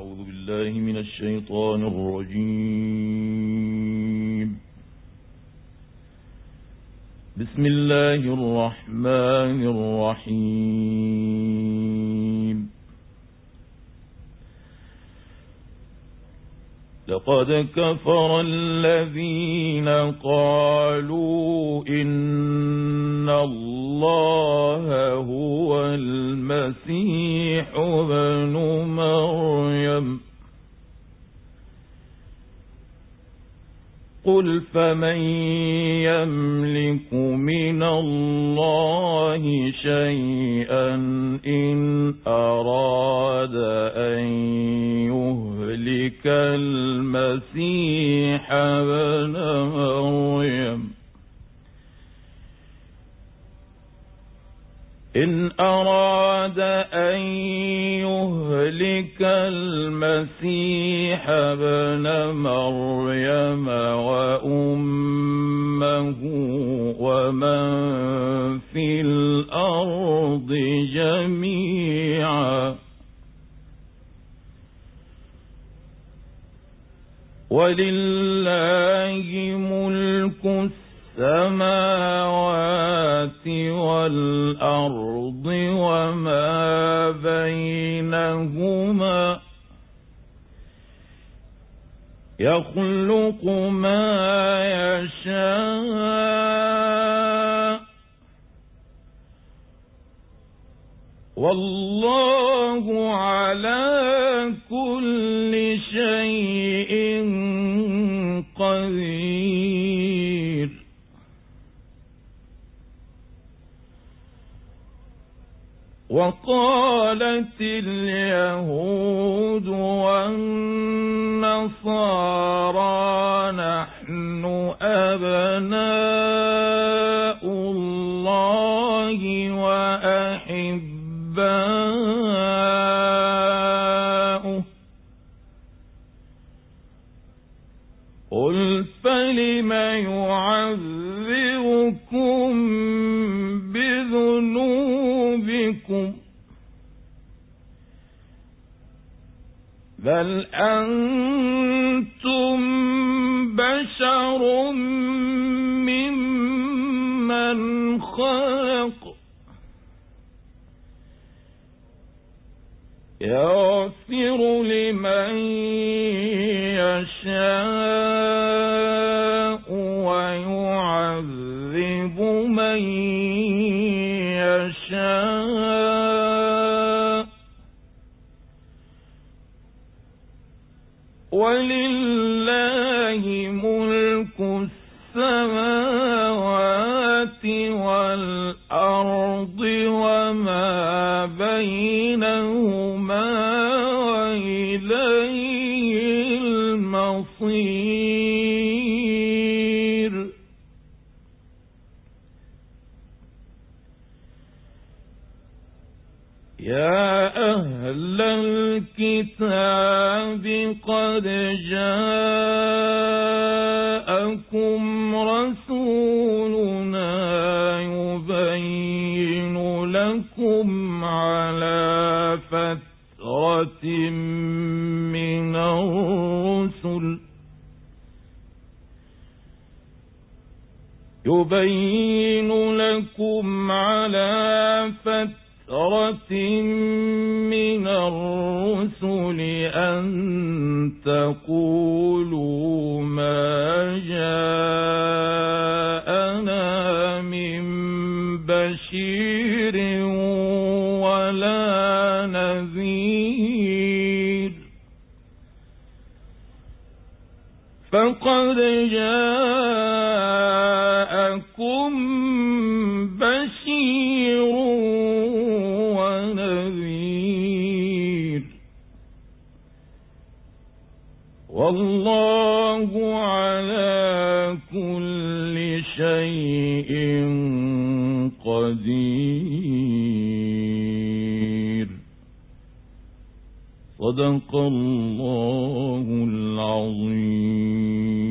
أعوذ بالله من الشيطان الرجيم. بسم الله الرحمن الرحيم. لقد كفر الذين قالوا إن الله هو المسيح ابن مريم قل فمن يملك من الله شيئا إن أراد أن يهلك المسيح ابن مريم إن أراد أن يهلك المسيح ابن مريم وأمه ومن في الأرض جميعا ولله ملك السماوات والأرض وما بينهما يخلق ما يشاء والله على كل شيء قدير. وقالت اليهود والنصارى نحن أبناء الله وأحباؤه قل فلم يعذبكم بذنوبكم بل أنتم بشر ممن خلق يغفر لمن يشاء ويعذب من يشاء ولله ملك السماوات والأرض وما بينهما وإليه المصير. يا أهل الكتاب قد جاءكم رسولنا يبين لكم على فترة من الرسل من الرسل أن تقولوا ما جاءنا من بشير ولا نذير فقد جاءكم بشير ونذير والله على كل شيء قدير. صدق الله العظيم.